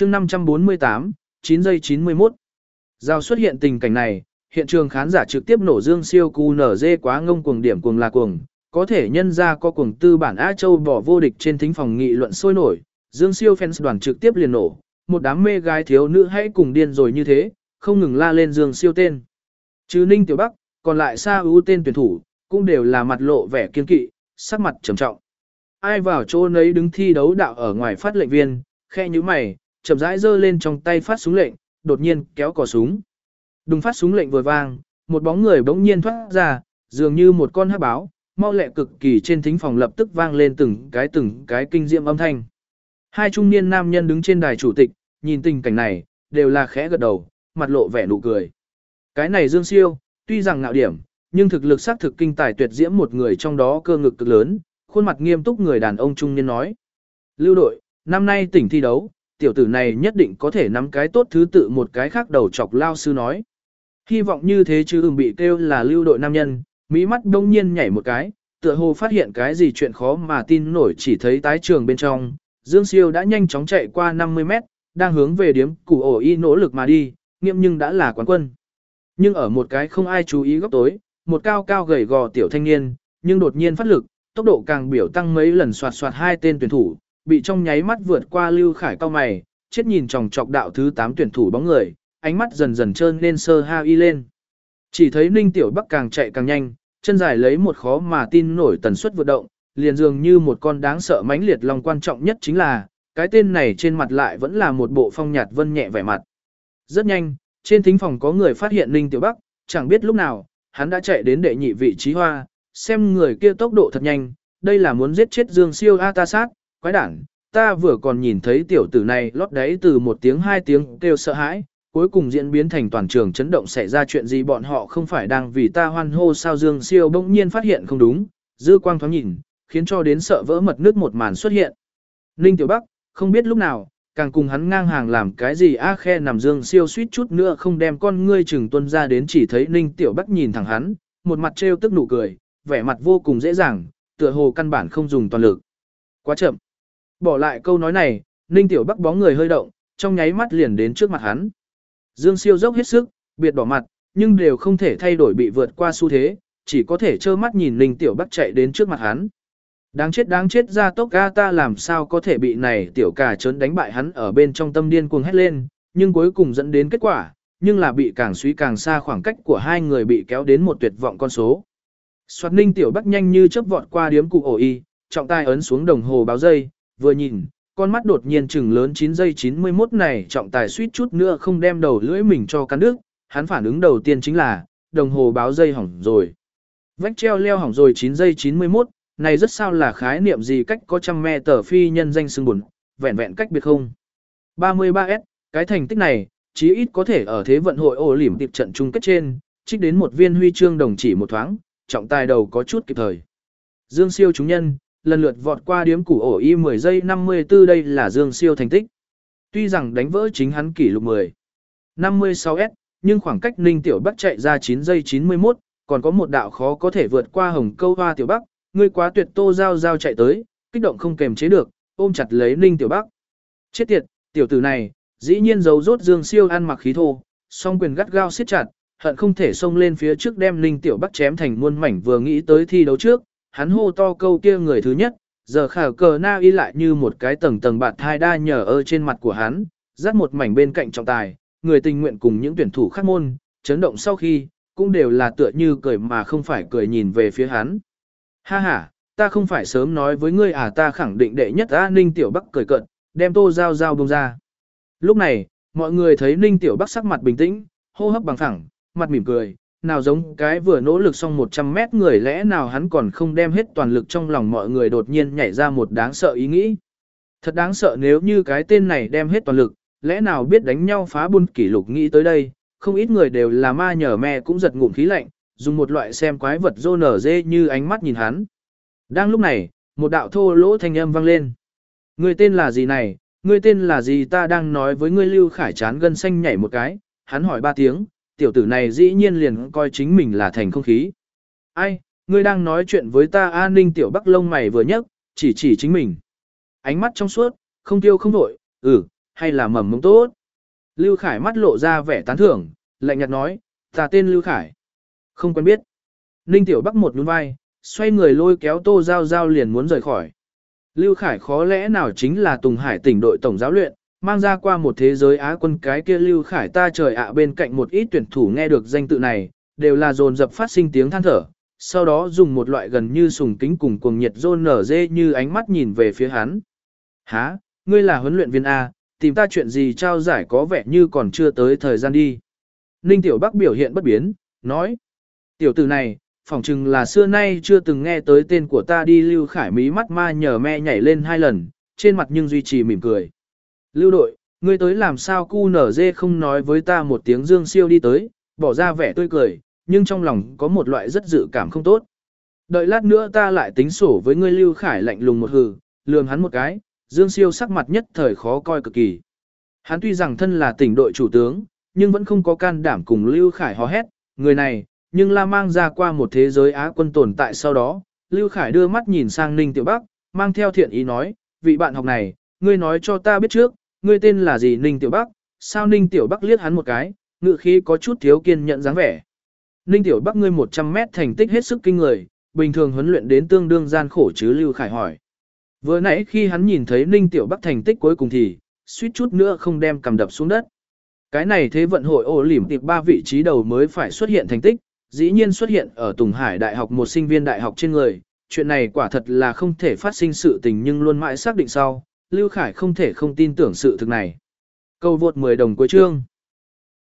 chương 548, 9 giây 91. Giao xuất hiện tình cảnh này, hiện trường khán giả trực tiếp nổ Dương Siêu cu nở dê quá ngông cuồng điểm cuồng là cuồng, có thể nhân ra có cuồng tư bản Á Châu bỏ vô địch trên thính phòng nghị luận sôi nổi, Dương Siêu fans đoàn trực tiếp liền nổ, một đám mê gái thiếu nữ hãy cùng điên rồi như thế, không ngừng la lên Dương Siêu tên. Trừ Ninh Tiểu Bắc, còn lại Sa ưu tên tuyển thủ, cũng đều là mặt lộ vẻ kiên kỵ, sắc mặt trầm trọng. Ai vào chỗ nấy đứng thi đấu đạo ở ngoài phát lệnh viên, khe như mày, chậm rãi giơ lên trong tay phát súng lệnh, đột nhiên kéo cò súng. Đùng phát súng lệnh vừa vang, một bóng người bỗng nhiên thoát ra, dường như một con hắc báo, mau lẹ cực kỳ trên thính phòng lập tức vang lên từng cái kinh diệm âm thanh. Hai trung niên nam nhân đứng trên đài chủ tịch, nhìn tình cảnh này, đều là khẽ gật đầu, mặt lộ vẻ nụ cười. Cái này Dương Siêu, tuy rằng ngạo điểm, nhưng thực lực xác thực kinh tài tuyệt diễm một người trong đó cơ ngực cực lớn, khuôn mặt nghiêm túc người đàn ông trung niên nói. Lưu đội, năm nay tỉnh thi đấu, tiểu tử này nhất định có thể nắm cái tốt thứ tự một cái khác đầu chọc lao sư nói. Hy vọng như thế chứ bị kêu là lưu đội nam nhân, mỹ mắt đông nhiên nhảy một cái, tựa hồ phát hiện cái gì chuyện khó mà tin nổi chỉ thấy tái trường bên trong. Dương Siêu đã nhanh chóng chạy qua 50 mét, đang hướng về điếm củ ổ y nỗ lực mà đi, nghiệm nhưng đã là quán quân. Nhưng ở một cái không ai chú ý góc tối, một cao cao gầy gò tiểu thanh niên, nhưng đột nhiên phát lực, tốc độ càng biểu tăng mấy lần xoạt xoạt hai tên tuyển thủ, bị trong nháy mắt vượt qua Lưu Khải cao mày, chết nhìn chòng chọc đạo thứ 8 tuyển thủ bóng người, ánh mắt dần dần trơn lên sơ ha y lên. Chỉ thấy Ninh Tiểu Bắc càng chạy càng nhanh, chân dài lấy một khó mà tin nổi tần suất vượt động, liền dường như một con đáng sợ mãnh liệt lòng quan trọng nhất chính là, cái tên này trên mặt lại vẫn là một bộ phong nhạt vân nhẹ vẻ mặt. Rất nhanh, trên thính phòng có người phát hiện Ninh Tiểu Bắc, chẳng biết lúc nào, hắn đã chạy đến đệ nhị vị trí hoa, xem người kia tốc độ thật nhanh, đây là muốn giết chết Dương Siêu A ta sát, quái đản, ta vừa còn nhìn thấy tiểu tử này lót đáy từ một tiếng hai tiếng kêu sợ hãi, cuối cùng diễn biến thành toàn trường chấn động xảy ra chuyện gì bọn họ không phải đang vì ta hoan hô sao Dương Siêu bỗng nhiên phát hiện không đúng, dư quang thoáng nhìn, khiến cho đến sợ vỡ mật nước một màn xuất hiện. Ninh Tiểu Bắc, không biết lúc nào, càng cùng hắn ngang hàng làm cái gì a khe nằm Dương Siêu suýt chút nữa không đem con ngươi chừng tuân ra đến chỉ thấy Ninh Tiểu Bắc nhìn thẳng hắn, một mặt trêu tức nụ cười, vẻ mặt vô cùng dễ dàng, tựa hồ căn bản không dùng toàn lực. Quá chậm. Bỏ lại câu nói này, Ninh Tiểu Bắc bóng người hơi động, trong nháy mắt liền đến trước mặt hắn. Dương Siêu dốc hết sức, biệt đỏ mặt, nhưng đều không thể thay đổi bị vượt qua xu thế, chỉ có thể trơ mắt nhìn Ninh Tiểu Bắc chạy đến trước mặt hắn. Đáng chết ra tốc ga ta làm sao có thể bị này tiểu cà trớn đánh bại hắn ở bên trong tâm điên cuồng hét lên, nhưng cuối cùng dẫn đến kết quả, nhưng là bị càng suy càng xa khoảng cách của hai người bị kéo đến một tuyệt vọng con số. Soạt Ninh Tiểu Bắc nhanh như chớp vọt qua điếm cụ ổ y, trọng tay ấn xuống đồng hồ báo giây, vừa nhìn, con mắt đột nhiên chừng lớn 9 giây 91 này trọng tài suýt chút nữa không đem đầu lưỡi mình cho cắn đứt, hắn phản ứng đầu tiên chính là, đồng hồ báo giây hỏng rồi. Vách treo leo hỏng rồi 9 giây 91, này rất sao là khái niệm gì cách có trăm me tờ phi nhân danh xưng buồn, vẹn vẹn cách biệt không. 33S, cái thành tích này, chí ít có thể ở thế vận hội ổ lỉm tiệp trận chung kết trên, trích đến một viên huy chương đồng chỉ một thoáng, trọng tài đầu có chút kịp thời. Dương Siêu chúng nhân, lần lượt vọt qua điếm củ ổ y 10 giây 54 đây là Dương Siêu thành tích. Tuy rằng đánh vỡ chính hắn kỷ lục 10. 56S, nhưng khoảng cách Ninh Tiểu Bắc chạy ra 9 giây 91, còn có một đạo khó có thể vượt qua hồng câu hoa Tiểu Bắc, ngươi quá tuyệt Tô Giao chạy tới, kích động không kềm chế được, ôm chặt lấy Ninh Tiểu Bắc. Chết tiệt, tiểu tử này, dĩ nhiên giấu rốt Dương Siêu ăn mặc khí thô, song quyền gắt gao siết chặt, hận không thể xông lên phía trước đem Ninh Tiểu Bắc chém thành muôn mảnh vừa nghĩ tới thi đấu trước, hắn hô to câu kia người thứ nhất, giờ khả cờ na y lại như một cái tầng bạt thai đa nhờ ở trên mặt của hắn, dắt một mảnh bên cạnh trọng tài, người tình nguyện cùng những tuyển thủ khác môn, chấn động sau khi, cũng đều là tựa như cười mà không phải cười nhìn về phía hắn. Ha ha, ta không phải sớm nói với ngươi à ta khẳng định đệ nhất a Ninh Tiểu Bắc cười cợt, đem Tô Giao bông ra. Lúc này, mọi người thấy Ninh Tiểu Bắc sắc mặt bình tĩnh, hô hấp bằng thẳng, mặt mỉm cười, nào giống cái vừa nỗ lực xong 100 mét người lẽ nào hắn còn không đem hết toàn lực trong lòng mọi người đột nhiên nhảy ra một đáng sợ ý nghĩ. Thật đáng sợ nếu như cái tên này đem hết toàn lực, lẽ nào biết đánh nhau phá buôn kỷ lục nghĩ tới đây, không ít người đều là ma nhờ me cũng giật ngụm khí lạnh, dùng một loại xem quái vật rô nở dê như ánh mắt nhìn hắn. Đang lúc này, một đạo thô lỗ thanh âm vang lên. Người tên là gì này, người tên là gì ta đang nói với ngươi Lưu Khải chán gân xanh nhảy một cái, hắn hỏi 3 tiếng, tiểu tử này dĩ nhiên liền coi chính mình là thành không khí. Ai, ngươi đang nói chuyện với ta an ninh tiểu Bắc lông mày vừa nhấc, chỉ chính mình. Ánh mắt trong suốt, không tiêu không vội, hay là mầm mống tốt? Lưu Khải mắt lộ ra vẻ tán thưởng, lạnh nhạt nói, ta tên Lưu Khải. Không quen biết. Ninh Tiểu Bắc một nhún vai, xoay người lôi kéo Tô Giao Giao liền muốn rời khỏi. Lưu Khải khó lẽ nào chính là Tùng Hải tỉnh đội tổng giáo luyện, mang ra qua một thế giới Á quân cái kia Lưu Khải ta trời ạ bên cạnh một ít tuyển thủ nghe được danh tự này, đều là dồn dập phát sinh tiếng than thở, sau đó dùng một loại gần như sùng kính cùng cuồng nhiệt rôn nở dê như ánh mắt nhìn về phía hắn. Hả, ngươi là huấn luyện viên A, tìm ta chuyện gì trao giải có vẻ như còn chưa tới thời gian đi. Ninh Tiểu Bắc biểu hiện bất biến, nói. Tiểu tử này, phỏng chừng là xưa nay chưa từng nghe tới tên của ta đi. Lưu Khải mí mắt ma nhờ me nhảy lên 2 lần, trên mặt nhưng duy trì mỉm cười. Lưu đội, ngươi tới làm sao QNZ không nói với ta một tiếng. Dương Siêu đi tới, bỏ ra vẻ tươi cười, nhưng trong lòng có một loại rất dự cảm không tốt. Đợi lát nữa ta lại tính sổ với ngươi. Lưu Khải lạnh lùng một hừ, lườm hắn một cái, Dương Siêu sắc mặt nhất thời khó coi cực kỳ. Hắn tuy rằng thân là tỉnh đội chủ tướng, nhưng vẫn không có can đảm cùng Lưu Khải hò hét, người này, nhưng là mang ra qua một thế giới Á quân tồn tại sau đó. Lưu Khải đưa mắt nhìn sang Ninh Tiểu Bắc, mang theo thiện ý nói, vị bạn học này, ngươi nói cho ta biết trước, ngươi tên là gì? Ninh Tiểu Bắc. Sao? Ninh Tiểu Bắc liếc hắn một cái, ngự khí có chút thiếu kiên nhẫn dáng vẻ. Ninh Tiểu Bắc, ngươi 100 mét thành tích hết sức kinh người, bình thường huấn luyện đến tương đương gian khổ chứ? Lưu Khải hỏi. Vừa nãy khi hắn nhìn thấy Ninh Tiểu Bắc thành tích cuối cùng thì, suýt chút nữa không đem cầm đập xuống đất. Cái này thế vận hội ổ lỉm tiệp 3 vị trí đầu mới phải xuất hiện thành tích, dĩ nhiên xuất hiện ở Tùng Hải Đại học một sinh viên đại học trên người. Chuyện này quả thật là không thể phát sinh sự tình nhưng luôn mãi xác định sau, Lưu Khải không thể không tin tưởng sự thực này. Câu vượt 10 đồng cuối chương.